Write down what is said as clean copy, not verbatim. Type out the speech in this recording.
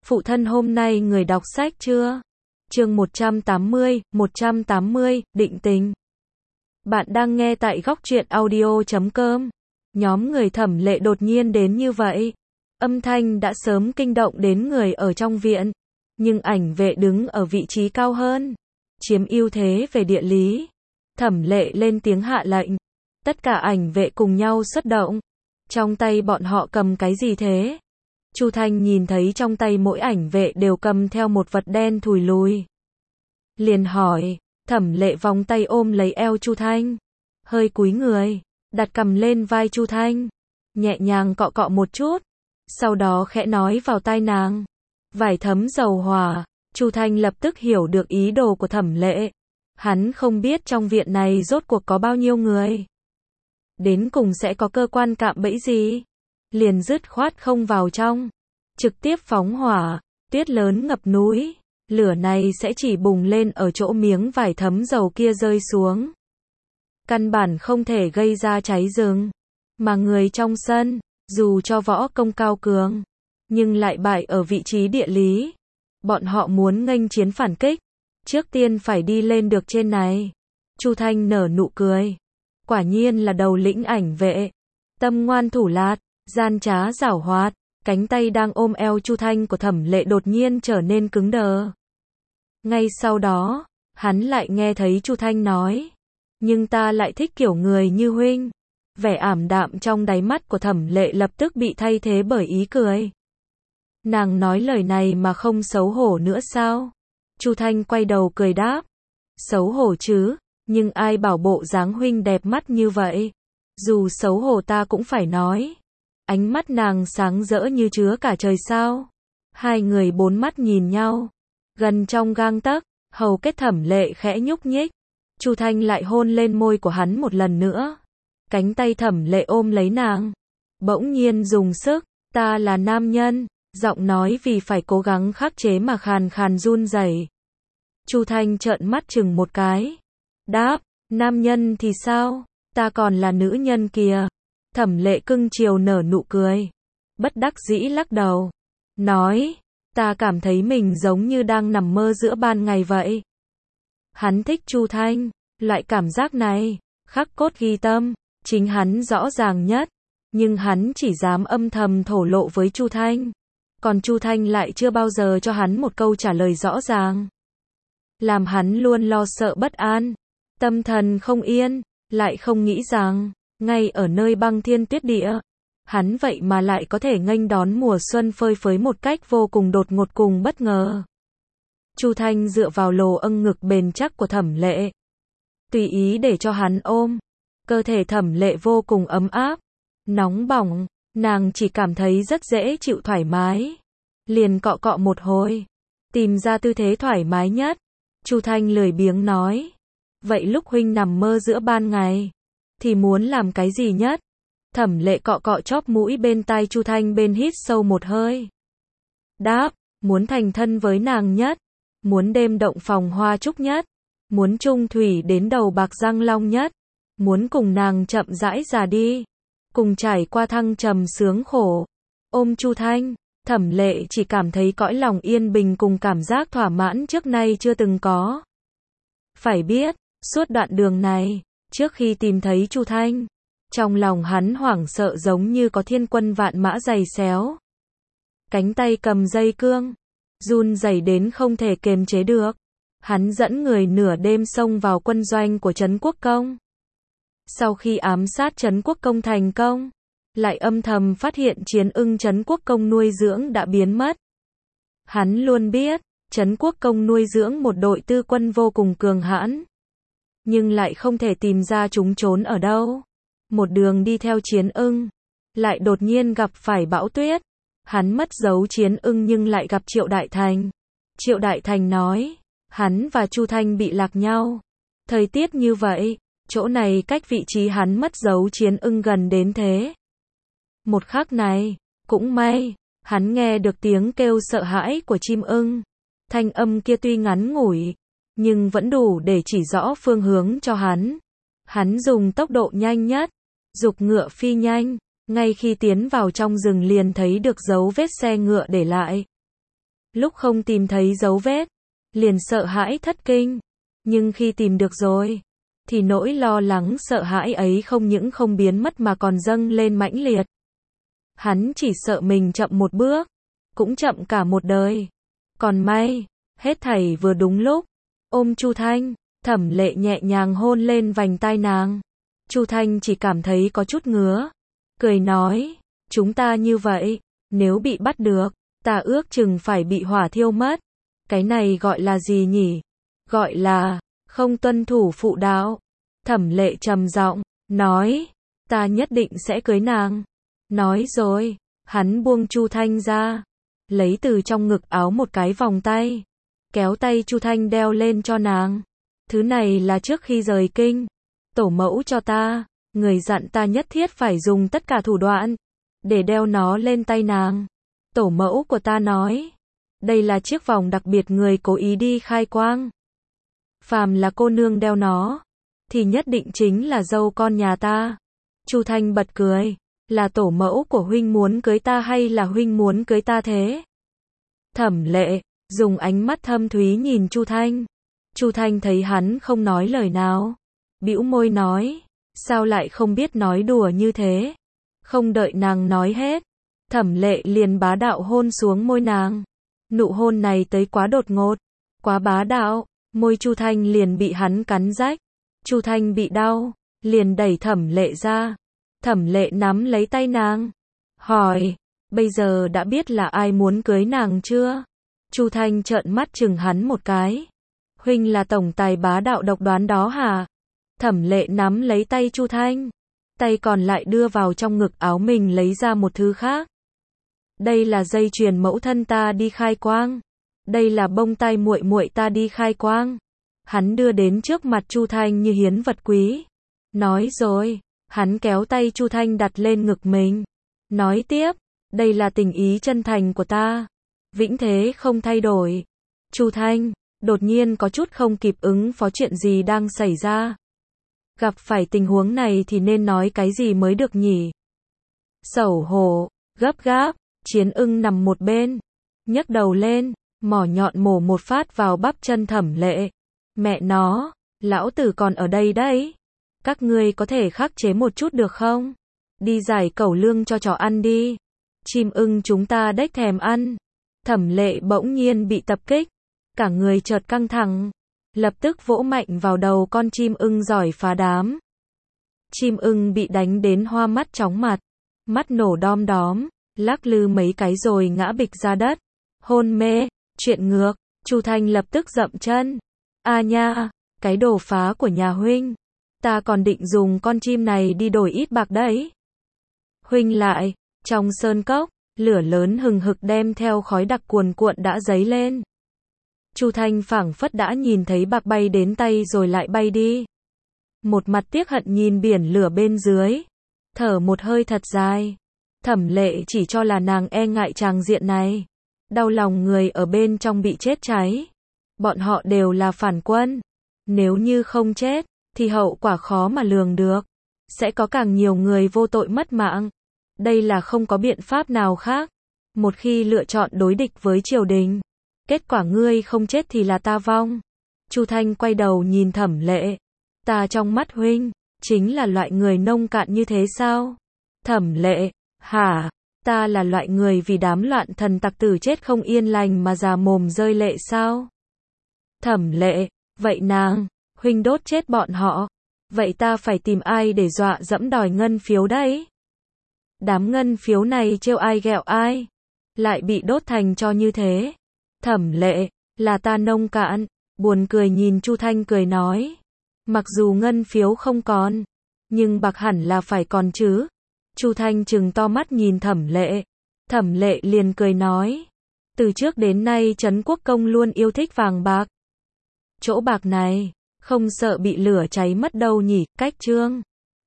Phụ thân hôm nay người đọc sách chưa? Chương 180, định tình. Bạn đang nghe tại góc truyện audio.com. Nhóm người Thẩm Lệ đột nhiên đến như vậy. Âm thanh đã sớm kinh động đến người ở trong viện. Nhưng ảnh vệ đứng ở vị trí cao hơn, chiếm ưu thế về địa lý. Thẩm Lệ lên tiếng hạ lệnh. Tất cả ảnh vệ cùng nhau xuất động. Trong tay bọn họ cầm cái gì thế? Chu Thanh nhìn thấy trong tay mỗi ảnh vệ đều cầm theo một vật đen thùi lùi. Liền hỏi, Thẩm Lệ vòng tay ôm lấy eo Chu Thanh, hơi cúi người, đặt cầm lên vai Chu Thanh, nhẹ nhàng cọ cọ một chút, sau đó khẽ nói vào tai nàng, vải thấm dầu hỏa. Chu Thanh lập tức hiểu được ý đồ của Thẩm Lệ. Hắn không biết trong viện này rốt cuộc có bao nhiêu người, đến cùng sẽ có cơ quan cạm bẫy gì, liền dứt khoát không vào trong, trực tiếp phóng hỏa. Tuyết lớn ngập núi, lửa này sẽ chỉ bùng lên ở chỗ miếng vải thấm dầu kia rơi xuống, căn bản không thể gây ra cháy rừng. Mà người trong sân, dù cho võ công cao cường, nhưng lại bại ở vị trí địa lý. Bọn họ muốn nghênh chiến phản kích, trước tiên phải đi lên được trên này. Chu Thanh nở nụ cười, quả nhiên là đầu lĩnh ảnh vệ, tâm ngoan thủ lạt, gian trá giảo hoạt. Cánh tay đang ôm eo Chu Thanh của Thẩm Lệ đột nhiên trở nên cứng đờ. Ngay sau đó, hắn lại nghe thấy Chu Thanh nói, nhưng ta lại thích kiểu người như huynh. Vẻ ảm đạm trong đáy mắt của Thẩm Lệ lập tức bị thay thế bởi ý cười. Nàng nói lời này mà không xấu hổ nữa sao? Chu Thanh quay đầu cười đáp, xấu hổ chứ, nhưng ai bảo bộ dáng huynh đẹp mắt như vậy. Dù xấu hổ ta cũng phải nói. Ánh mắt nàng sáng rỡ như chứa cả trời sao. Hai người bốn mắt nhìn nhau, gần trong gang tấc, hầu kết Thẩm Lệ khẽ nhúc nhích. Chu Thanh lại hôn lên môi của hắn một lần nữa. Cánh tay Thẩm Lệ ôm lấy nàng, bỗng nhiên dùng sức, ta là nam nhân, giọng nói vì phải cố gắng khắc chế mà khàn khàn run rẩy. Chu Thanh trợn mắt chừng một cái, đáp, nam nhân thì sao, ta còn là nữ nhân kìa. Thẩm Lệ cưng chiều nở nụ cười, bất đắc dĩ lắc đầu, nói, ta cảm thấy mình giống như đang nằm mơ giữa ban ngày vậy. Hắn thích Chu Thanh, loại cảm giác này, khắc cốt ghi tâm, chính hắn rõ ràng nhất, nhưng hắn chỉ dám âm thầm thổ lộ với Chu Thanh, còn Chu Thanh lại chưa bao giờ cho hắn một câu trả lời rõ ràng, làm hắn luôn lo sợ bất an, tâm thần không yên, lại không nghĩ rằng ngay ở nơi băng thiên tuyết địa, hắn vậy mà lại có thể nghênh đón mùa xuân phơi phới một cách vô cùng đột ngột cùng bất ngờ. Chu Thanh dựa vào lồ âng ngực bền chắc của Thẩm Lệ, tùy ý để cho hắn ôm. Cơ thể Thẩm Lệ vô cùng ấm áp, nóng bỏng, nàng chỉ cảm thấy rất dễ chịu thoải mái. Liền cọ cọ một hồi, tìm ra tư thế thoải mái nhất. Chu Thanh lười biếng nói, vậy lúc huynh nằm mơ giữa ban ngày thì muốn làm cái gì nhất? Thẩm Lệ cọ cọ chóp mũi bên tai Chu Thanh bên hít sâu một hơi. Đáp, muốn thành thân với nàng nhất, muốn đêm động phòng hoa trúc nhất, muốn chung thủy đến đầu bạc răng long nhất, muốn cùng nàng chậm rãi già đi, cùng trải qua thăng trầm sướng khổ. Ôm Chu Thanh, Thẩm Lệ chỉ cảm thấy cõi lòng yên bình cùng cảm giác thỏa mãn trước nay chưa từng có. Phải biết, suốt đoạn đường này, trước khi tìm thấy Chu Thanh, trong lòng hắn hoảng sợ giống như có thiên quân vạn mã giày xéo. Cánh tay cầm dây cương, run rẩy đến không thể kềm chế được. Hắn dẫn người nửa đêm xông vào quân doanh của Trấn Quốc Công. Sau khi ám sát Trấn Quốc Công thành công, lại âm thầm phát hiện Chiến Ưng Trấn Quốc Công nuôi dưỡng đã biến mất. Hắn luôn biết, Trấn Quốc Công nuôi dưỡng một đội tư quân vô cùng cường hãn, nhưng lại không thể tìm ra chúng trốn ở đâu. Một đường đi theo Chiến Ưng, lại đột nhiên gặp phải bão tuyết. Hắn mất dấu Chiến Ưng nhưng lại gặp Triệu Đại Thành. Triệu Đại Thành nói, hắn và Chu Thanh bị lạc nhau. Thời tiết như vậy, chỗ này cách vị trí hắn mất dấu Chiến Ưng gần đến thế. Một khắc này, cũng may, hắn nghe được tiếng kêu sợ hãi của chim ưng. Thanh âm kia tuy ngắn ngủi, nhưng vẫn đủ để chỉ rõ phương hướng cho hắn. Hắn dùng tốc độ nhanh nhất, giục ngựa phi nhanh, ngay khi tiến vào trong rừng liền thấy được dấu vết xe ngựa để lại. Lúc không tìm thấy dấu vết, liền sợ hãi thất kinh. Nhưng khi tìm được rồi, thì nỗi lo lắng sợ hãi ấy không những không biến mất mà còn dâng lên mãnh liệt. Hắn chỉ sợ mình chậm một bước, cũng chậm cả một đời. Còn may, hết thảy vừa đúng lúc. Ôm Chu Thanh, Thẩm Lệ nhẹ nhàng hôn lên vành tai nàng. Chu Thanh chỉ cảm thấy có chút ngứa, cười nói, chúng ta như vậy, nếu bị bắt được, ta ước chừng phải bị hỏa thiêu mất. Cái này gọi là gì nhỉ? Gọi là không tuân thủ phụ đạo. Thẩm Lệ trầm giọng nói, ta nhất định sẽ cưới nàng. Nói rồi, hắn buông Chu Thanh ra, lấy từ trong ngực áo một cái vòng tay, kéo tay Chu Thanh đeo lên cho nàng. Thứ này là trước khi rời kinh, tổ mẫu cho ta, người dặn ta nhất thiết phải dùng tất cả thủ đoạn để đeo nó lên tay nàng. Tổ mẫu của ta nói, đây là chiếc vòng đặc biệt người cố ý đi khai quang. Phàm là cô nương đeo nó, thì nhất định chính là dâu con nhà ta. Chu Thanh bật cười, là tổ mẫu của huynh muốn cưới ta hay là huynh muốn cưới ta thế? Thẩm Lệ dùng ánh mắt thâm thúy nhìn Chu Thanh. Chu Thanh thấy hắn không nói lời nào, bĩu môi nói, sao lại không biết nói đùa như thế? Không đợi nàng nói hết, Thẩm Lệ liền bá đạo hôn xuống môi nàng. Nụ hôn này tới quá đột ngột, quá bá đạo, môi Chu Thanh liền bị hắn cắn rách. Chu Thanh bị đau, liền đẩy Thẩm Lệ ra. Thẩm Lệ nắm lấy tay nàng, hỏi, bây giờ đã biết là ai muốn cưới nàng chưa? Chu Thanh trợn mắt chừng hắn một cái. Huynh là tổng tài bá đạo độc đoán đó hả? Thẩm Lệ nắm lấy tay Chu Thanh, tay còn lại đưa vào trong ngực áo mình lấy ra một thứ khác. Đây là dây chuyền mẫu thân ta đi khai quang. Đây là bông tai muội muội ta đi khai quang. Hắn đưa đến trước mặt Chu Thanh như hiến vật quý. Nói rồi, hắn kéo tay Chu Thanh đặt lên ngực mình. Nói tiếp, đây là tình ý chân thành của ta, vĩnh thế không thay đổi. Chu Thanh đột nhiên có chút không kịp ứng phó, chuyện gì đang xảy ra? Gặp phải tình huống này thì nên nói cái gì mới được nhỉ? Xấu hổ, gấp gáp, Chiến Ưng nằm một bên, nhấc đầu lên, mỏ nhọn mổ một phát vào bắp chân Thẩm Lệ. Mẹ nó, lão tử còn ở đây đấy. Các ngươi có thể khắc chế một chút được không? Đi giải cẩu lương cho chó ăn đi. Chim ưng chúng ta đếch thèm ăn. Thẩm Lệ bỗng nhiên bị tập kích, cả người chợt căng thẳng, lập tức vỗ mạnh vào đầu con chim ưng giỏi phá đám. Chim ưng bị đánh đến hoa mắt chóng mặt, mắt nổ đom đóm, lắc lư mấy cái rồi ngã bịch ra đất, hôn mê. Chuyện ngược. Chu Thanh lập tức dậm chân. A nha, cái đồ phá của nhà huynh, ta còn định dùng con chim này đi đổi ít bạc đấy. Huynh lại. Trong sơn cốc, lửa lớn hừng hực đem theo khói đặc cuồn cuộn đã dấy lên. Chu Thanh phảng phất đã nhìn thấy bạc bay đến tay rồi lại bay đi. Một mặt tiếc hận nhìn biển lửa bên dưới, thở một hơi thật dài. Thẩm Lệ chỉ cho là nàng e ngại tràng diện này, đau lòng người ở bên trong bị chết cháy. Bọn họ đều là phản quân, nếu như không chết thì hậu quả khó mà lường được, sẽ có càng nhiều người vô tội mất mạng. Đây là không có biện pháp nào khác. Một khi lựa chọn đối địch với triều đình, kết quả ngươi không chết thì là ta vong. Chu Thanh quay đầu nhìn Thẩm Lệ. Ta trong mắt huynh, chính là loại người nông cạn như thế sao? Thẩm Lệ, hả? Ta là loại người vì đám loạn thần tặc tử chết không yên lành mà già mồm rơi lệ sao? Thẩm Lệ, vậy nàng, huynh đốt chết bọn họ. Vậy ta phải tìm ai để dọa dẫm đòi ngân phiếu đấy? Đám ngân phiếu này trêu ai ghẹo ai, lại bị đốt thành cho như thế. Thẩm Lệ, là ta nông cạn. Buồn cười nhìn Chu Thanh cười nói, mặc dù ngân phiếu không còn, nhưng bạc hẳn là phải còn chứ. Chu Thanh trừng to mắt nhìn Thẩm Lệ. Thẩm Lệ liền cười nói, từ trước đến nay Trấn Quốc Công luôn yêu thích vàng bạc. Chỗ bạc này, không sợ bị lửa cháy mất đâu nhỉ. Cách chương